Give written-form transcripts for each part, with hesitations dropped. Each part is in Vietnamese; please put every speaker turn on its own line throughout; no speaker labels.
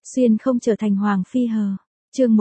Xuyên không trở thành hoàng phi hờ. Chương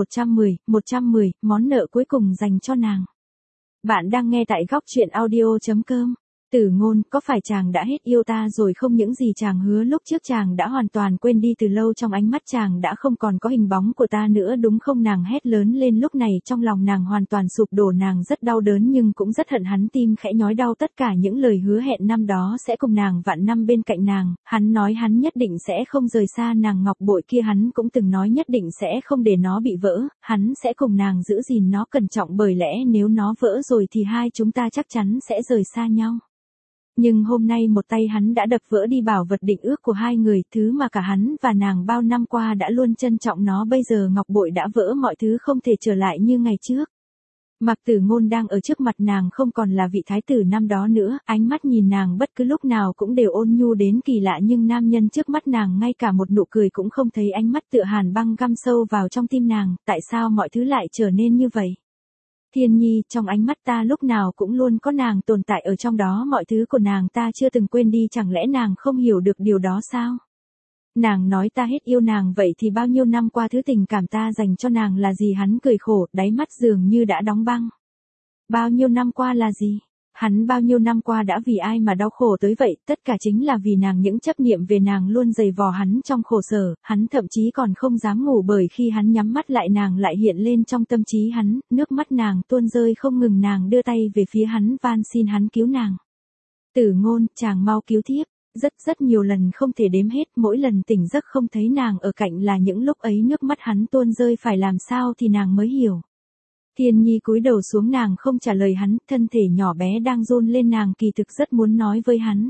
110, món nợ cuối cùng dành cho nàng. Bạn đang nghe tại góc truyện audio.com. Tử Ngôn, có phải chàng đã hết yêu ta rồi không? Những gì chàng hứa lúc trước chàng đã hoàn toàn quên đi từ lâu, trong ánh mắt chàng đã không còn có hình bóng của ta nữa đúng không? Nàng hét lớn lên, lúc này trong lòng nàng hoàn toàn sụp đổ, nàng rất đau đớn nhưng cũng rất hận hắn, tim khẽ nhói đau. Tất cả những lời hứa hẹn năm đó sẽ cùng nàng vạn năm bên cạnh nàng, hắn nói hắn nhất định sẽ không rời xa nàng, ngọc bội kia hắn cũng từng nói nhất định sẽ không để nó bị vỡ, hắn sẽ cùng nàng giữ gìn nó cẩn trọng, bởi lẽ nếu nó vỡ rồi thì hai chúng ta chắc chắn sẽ rời xa nhau. Nhưng hôm nay một tay hắn đã đập vỡ đi bảo vật định ước của hai người, thứ mà cả hắn và nàng bao năm qua đã luôn trân trọng nó, bây giờ ngọc bội đã vỡ, mọi thứ không thể trở lại như ngày trước. Mạc Tử Ngôn đang ở trước mặt nàng không còn là vị thái tử năm đó nữa, ánh mắt nhìn nàng bất cứ lúc nào cũng đều ôn nhu đến kỳ lạ, nhưng nam nhân trước mắt nàng ngay cả một nụ cười cũng không thấy, ánh mắt tựa hàn băng găm sâu vào trong tim nàng, tại sao mọi thứ lại trở nên như vậy? Thiên Nhi, trong ánh mắt ta lúc nào cũng luôn có nàng tồn tại ở trong đó, mọi thứ của nàng ta chưa từng quên đi, chẳng lẽ nàng không hiểu được điều đó sao? Nàng nói ta hết yêu nàng, vậy thì bao nhiêu năm qua thứ tình cảm ta dành cho nàng là gì? Hắn cười khổ, đáy mắt dường như đã đóng băng. Bao nhiêu năm qua là gì? Hắn bao nhiêu năm qua đã vì ai mà đau khổ tới vậy? Tất cả chính là vì nàng, những chấp niệm về nàng luôn dày vò hắn trong khổ sở, hắn thậm chí còn không dám ngủ, bởi khi hắn nhắm mắt lại nàng lại hiện lên trong tâm trí hắn, nước mắt nàng tuôn rơi không ngừng, nàng đưa tay về phía hắn van xin hắn cứu nàng. Tử Ngôn, chàng mau cứu thiếp. Rất nhiều lần không thể đếm hết, mỗi lần tỉnh giấc không thấy nàng ở cạnh là những lúc ấy nước mắt hắn tuôn rơi, phải làm sao thì nàng mới hiểu. Thiên Nhi cúi đầu xuống, nàng không trả lời hắn, thân thể nhỏ bé đang run lên, nàng kỳ thực rất muốn nói với hắn.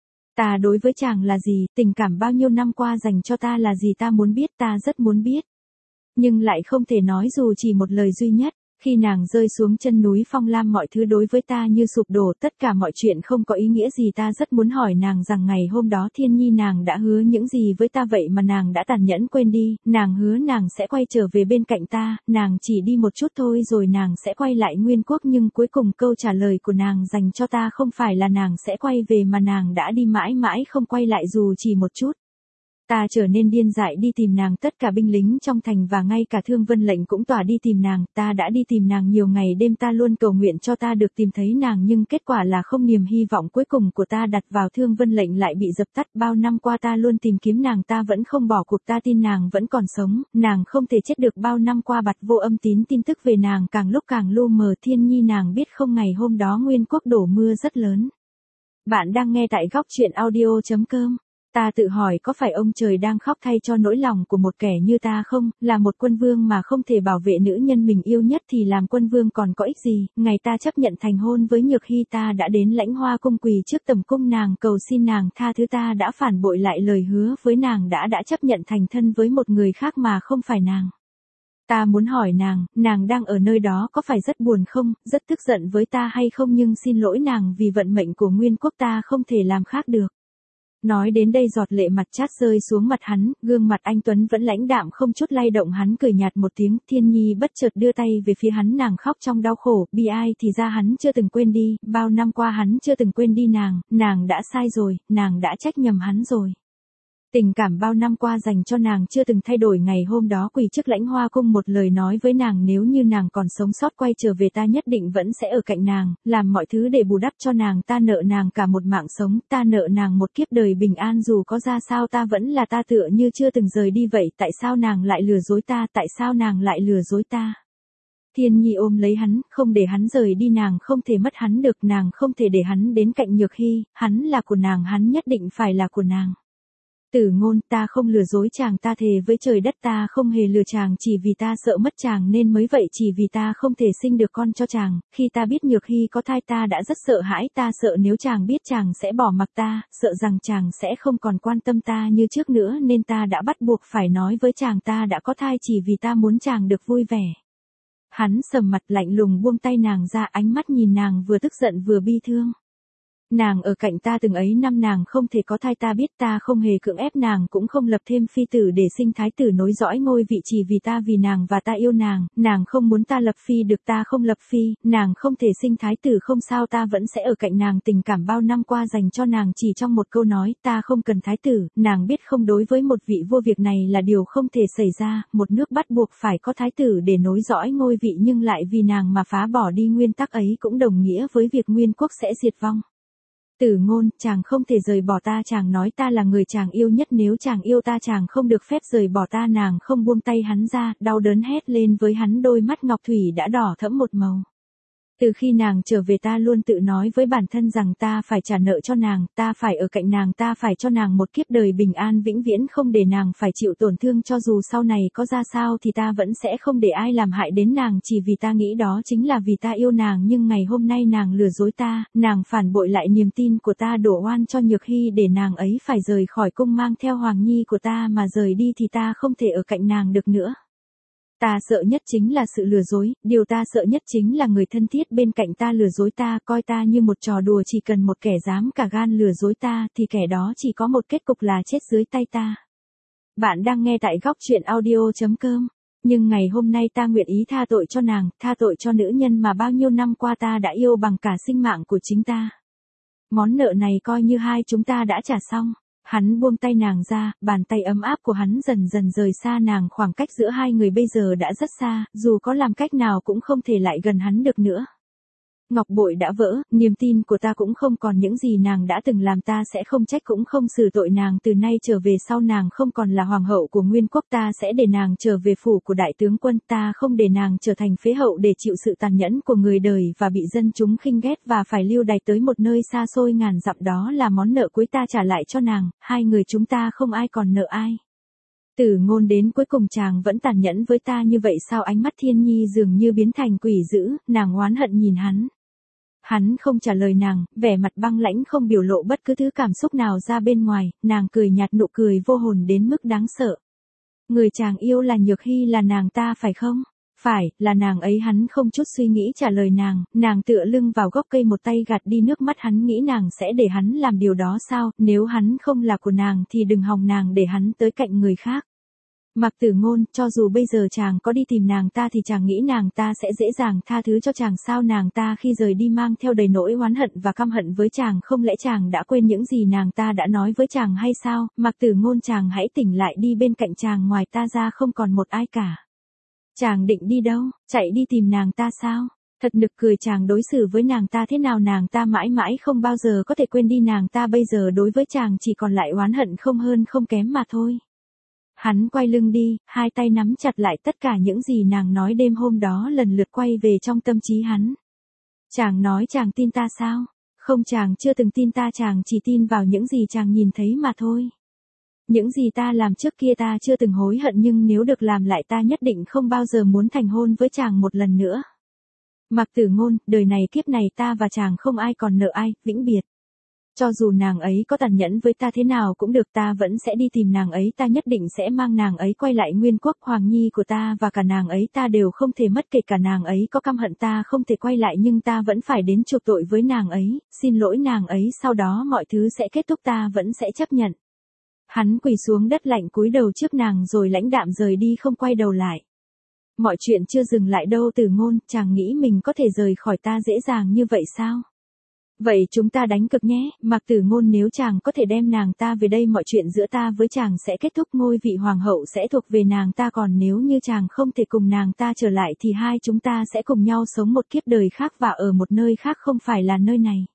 Ta đối với chàng là gì, tình cảm bao nhiêu năm qua dành cho ta là gì, ta muốn biết, ta rất muốn biết. Nhưng lại không thể nói dù chỉ một lời duy nhất. Khi nàng rơi xuống chân núi Phong Lam, mọi thứ đối với ta như sụp đổ, tất cả mọi chuyện không có ý nghĩa gì, ta rất muốn hỏi nàng rằng ngày hôm đó Thiên Nhi nàng đã hứa những gì với ta vậy mà nàng đã tàn nhẫn quên đi, nàng hứa nàng sẽ quay trở về bên cạnh ta, nàng chỉ đi một chút thôi rồi nàng sẽ quay lại Nguyên Quốc, nhưng cuối cùng câu trả lời của nàng dành cho ta không phải là nàng sẽ quay về mà nàng đã đi mãi mãi không quay lại dù chỉ một chút. Ta trở nên điên dại đi tìm nàng, tất cả binh lính trong thành và ngay cả Thương Vân lệnh cũng tỏa đi tìm nàng, ta đã đi tìm nàng nhiều ngày đêm, ta luôn cầu nguyện cho ta được tìm thấy nàng nhưng kết quả là không, niềm hy vọng cuối cùng của ta đặt vào Thương Vân lệnh lại bị dập tắt, bao năm qua ta luôn tìm kiếm nàng, ta vẫn không bỏ cuộc, ta tin nàng vẫn còn sống, nàng không thể chết được, bao năm qua bặt vô âm tín, tin tức về nàng càng lúc càng lu mờ. Thiên Nhi nàng biết không, ngày hôm đó Nguyên Quốc đổ mưa rất lớn. Bạn đang nghe tại góc truyện audio.com. Ta tự hỏi có phải ông trời đang khóc thay cho nỗi lòng của một kẻ như ta không, là một quân vương mà không thể bảo vệ nữ nhân mình yêu nhất thì làm quân vương còn có ích gì, ngày ta chấp nhận thành hôn với Nhược Hy ta đã đến Lãnh Hoa cung quỳ trước tầm cung nàng cầu xin nàng tha thứ, ta đã phản bội lại lời hứa với nàng, đã chấp nhận thành thân với một người khác mà không phải nàng. Ta muốn hỏi nàng đang ở nơi đó có phải rất buồn không, rất tức giận với ta hay không, nhưng xin lỗi nàng vì vận mệnh của Nguyên Quốc ta không thể làm khác được. Nói đến đây giọt lệ mặt chát rơi xuống mặt hắn, gương mặt anh Tuấn vẫn lãnh đạm không chút lay động, hắn cười nhạt một tiếng. Thiên Nhi bất chợt đưa tay về phía hắn, nàng khóc trong đau khổ, bi ai thì ra hắn chưa từng quên đi, bao năm qua hắn chưa từng quên đi nàng đã sai rồi, nàng đã trách nhầm hắn rồi. Tình cảm bao năm qua dành cho nàng chưa từng thay đổi, ngày hôm đó quỳ trước Lãnh Hoa cung một lời nói với nàng, nếu như nàng còn sống sót quay trở về ta nhất định vẫn sẽ ở cạnh nàng, làm mọi thứ để bù đắp cho nàng, ta nợ nàng cả một mạng sống, ta nợ nàng một kiếp đời bình an, dù có ra sao ta vẫn là ta, tựa như chưa từng rời đi vậy, tại sao nàng lại lừa dối ta, tại sao nàng lại lừa dối ta? Thiên Nhi ôm lấy hắn, không để hắn rời đi, nàng không thể mất hắn được, nàng không thể để hắn đến cạnh Nhược Hy, hắn là của nàng, hắn nhất định phải là của nàng. Tử Ngôn, ta không lừa dối chàng, ta thề với trời đất ta không hề lừa chàng, chỉ vì ta sợ mất chàng nên mới vậy, chỉ vì ta không thể sinh được con cho chàng, khi ta biết Nhược Hy có thai ta đã rất sợ hãi, ta sợ nếu chàng biết chàng sẽ bỏ mặc ta, sợ rằng chàng sẽ không còn quan tâm ta như trước nữa nên ta đã bắt buộc phải nói với chàng ta đã có thai chỉ vì ta muốn chàng được vui vẻ. Hắn sầm mặt lạnh lùng buông tay nàng ra, ánh mắt nhìn nàng vừa tức giận vừa bi thương. Nàng ở cạnh ta từng ấy năm nàng không thể có thai ta biết ta không hề cưỡng ép nàng cũng không lập thêm phi tử để sinh thái tử nối dõi ngôi vị chỉ vì ta vì nàng và ta yêu nàng không muốn ta lập phi được ta không lập phi, nàng không thể sinh thái tử không sao ta vẫn sẽ ở cạnh nàng tình cảm bao năm qua dành cho nàng chỉ trong một câu nói ta không cần thái tử, nàng biết không đối với một vị vua việc này là điều không thể xảy ra, một nước bắt buộc phải có thái tử để nối dõi ngôi vị nhưng lại vì nàng mà phá bỏ đi nguyên tắc ấy cũng đồng nghĩa với việc nguyên quốc sẽ diệt vong. Tử Ngôn, chàng không thể rời bỏ ta chàng nói ta là người chàng yêu nhất nếu chàng yêu ta chàng không được phép rời bỏ ta nàng không buông tay hắn ra, đau đớn hét lên với hắn đôi mắt ngọc thủy đã đỏ thẫm một màu. Từ khi nàng trở về ta luôn tự nói với bản thân rằng ta phải trả nợ cho nàng, ta phải ở cạnh nàng ta phải cho nàng một kiếp đời bình an vĩnh viễn không để nàng phải chịu tổn thương cho dù sau này có ra sao thì ta vẫn sẽ không để ai làm hại đến nàng chỉ vì ta nghĩ đó chính là vì ta yêu nàng nhưng ngày hôm nay nàng lừa dối ta, nàng phản bội lại niềm tin của ta đổ oan cho Nhược Hy để nàng ấy phải rời khỏi cung mang theo Hoàng Nhi của ta mà rời đi thì ta không thể ở cạnh nàng được nữa. Ta sợ nhất chính là sự lừa dối, điều ta sợ nhất chính là người thân thiết bên cạnh ta lừa dối ta, coi ta như một trò đùa chỉ cần một kẻ dám cả gan lừa dối ta thì kẻ đó chỉ có một kết cục là chết dưới tay ta. Bạn đang nghe tại góc truyện audio.com. Nhưng ngày hôm nay ta nguyện ý tha tội cho nàng, tha tội cho nữ nhân mà bao nhiêu năm qua ta đã yêu bằng cả sinh mạng của chính ta. Món nợ này coi như hai chúng ta đã trả xong. Hắn buông tay nàng ra, bàn tay ấm áp của hắn dần dần rời xa nàng khoảng cách giữa hai người bây giờ đã rất xa, dù có làm cách nào cũng không thể lại gần hắn được nữa. Ngọc bội đã vỡ, niềm tin của ta cũng không còn những gì nàng đã từng làm ta sẽ không trách cũng không xử tội nàng từ nay trở về sau nàng không còn là hoàng hậu của nguyên quốc ta sẽ để nàng trở về phủ của đại tướng quân ta không để nàng trở thành phế hậu để chịu sự tàn nhẫn của người đời và bị dân chúng khinh ghét và phải lưu đày tới một nơi xa xôi ngàn dặm đó là món nợ cuối ta trả lại cho nàng, hai người chúng ta không ai còn nợ ai. Tử Ngôn đến cuối cùng chàng vẫn tàn nhẫn với ta như vậy sao ánh mắt Thiên Nhi dường như biến thành quỷ dữ, nàng oán hận nhìn hắn. Hắn không trả lời nàng, vẻ mặt băng lãnh không biểu lộ bất cứ thứ cảm xúc nào ra bên ngoài, nàng cười nhạt nụ cười vô hồn đến mức đáng sợ. Người chàng yêu là Nhược Hy là nàng ta phải không? Phải, là nàng ấy hắn không chút suy nghĩ trả lời nàng tựa lưng vào gốc cây một tay gạt đi nước mắt hắn nghĩ nàng sẽ để hắn làm điều đó sao, nếu hắn không là của nàng thì đừng hòng nàng để hắn tới cạnh người khác. Mạc Tử Ngôn, cho dù bây giờ chàng có đi tìm nàng ta thì chàng nghĩ nàng ta sẽ dễ dàng tha thứ cho chàng sao nàng ta khi rời đi mang theo đầy nỗi oán hận và căm hận với chàng không lẽ chàng đã quên những gì nàng ta đã nói với chàng hay sao, Mạc Tử Ngôn chàng hãy tỉnh lại đi bên cạnh chàng ngoài ta ra không còn một ai cả. Chàng định đi đâu, chạy đi tìm nàng ta sao? Thật nực cười chàng đối xử với nàng ta thế nào nàng ta mãi mãi không bao giờ có thể quên đi nàng ta bây giờ đối với chàng chỉ còn lại oán hận không hơn không kém mà thôi. Hắn quay lưng đi, hai tay nắm chặt lại tất cả những gì nàng nói đêm hôm đó lần lượt quay về trong tâm trí hắn. Chàng nói chàng tin ta sao? Không chàng chưa từng tin ta chàng chỉ tin vào những gì chàng nhìn thấy mà thôi. Những gì ta làm trước kia ta chưa từng hối hận nhưng nếu được làm lại ta nhất định không bao giờ muốn thành hôn với chàng một lần nữa. Mạc Tử Ngôn, đời này kiếp này ta và chàng không ai còn nợ ai, vĩnh biệt. Cho dù nàng ấy có tàn nhẫn với ta thế nào cũng được ta vẫn sẽ đi tìm nàng ấy ta nhất định sẽ mang nàng ấy quay lại nguyên quốc Hoàng Nhi của ta và cả nàng ấy ta đều không thể mất kể cả nàng ấy có căm hận ta không thể quay lại nhưng ta vẫn phải đến chuộc tội với nàng ấy, xin lỗi nàng ấy sau đó mọi thứ sẽ kết thúc ta vẫn sẽ chấp nhận. Hắn quỳ xuống đất lạnh cúi đầu trước nàng rồi lãnh đạm rời đi không quay đầu lại. Mọi chuyện chưa dừng lại đâu Tử Ngôn, chàng nghĩ mình có thể rời khỏi ta dễ dàng như vậy sao? Vậy chúng ta đánh cược nhé, Mạc Tử Ngôn nếu chàng có thể đem nàng ta về đây mọi chuyện giữa ta với chàng sẽ kết thúc ngôi vị hoàng hậu sẽ thuộc về nàng ta còn nếu như chàng không thể cùng nàng ta trở lại thì hai chúng ta sẽ cùng nhau sống một kiếp đời khác và ở một nơi khác không phải là nơi này.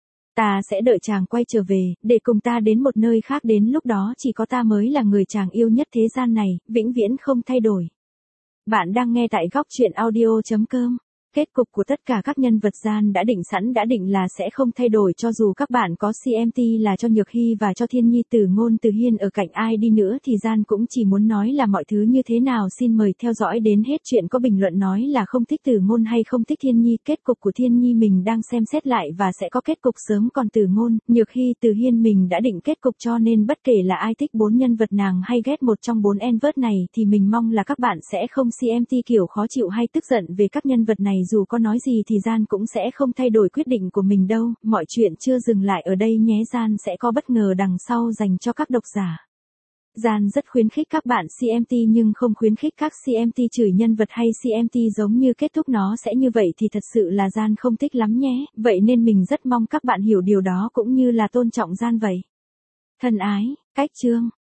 Ta sẽ đợi chàng quay trở về, để cùng ta đến một nơi khác đến lúc đó chỉ có ta mới là người chàng yêu nhất thế gian này, vĩnh viễn không thay đổi. Bạn đang nghe tại góc truyện audio.com. Kết cục của tất cả các nhân vật gian đã định là sẽ không thay đổi cho dù các bạn có CMT là cho Nhược Hy và cho Thiên Nhi Tử Ngôn Từ Hiên ở cạnh ai đi nữa thì gian cũng chỉ muốn nói là mọi thứ như thế nào xin mời theo dõi đến hết chuyện có bình luận nói là không thích Tử Ngôn hay không thích Thiên Nhi kết cục của Thiên Nhi mình đang xem xét lại và sẽ có kết cục sớm còn Tử Ngôn, Nhược Hy Từ Hiên mình đã định kết cục cho nên bất kể là ai thích bốn nhân vật nàng hay ghét một trong bốn N-word này thì mình mong là các bạn sẽ không CMT kiểu khó chịu hay tức giận về các nhân vật này dù có nói gì thì Gian cũng sẽ không thay đổi quyết định của mình đâu, mọi chuyện chưa dừng lại ở đây nhé, Gian sẽ có bất ngờ đằng sau dành cho các độc giả. Gian rất khuyến khích các bạn CMT nhưng không khuyến khích các CMT chửi nhân vật hay CMT giống như kết thúc nó sẽ như vậy thì thật sự là Gian không thích lắm nhé, vậy nên mình rất mong các bạn hiểu điều đó cũng như là tôn trọng Gian vậy. Thân ái, Cách Chương.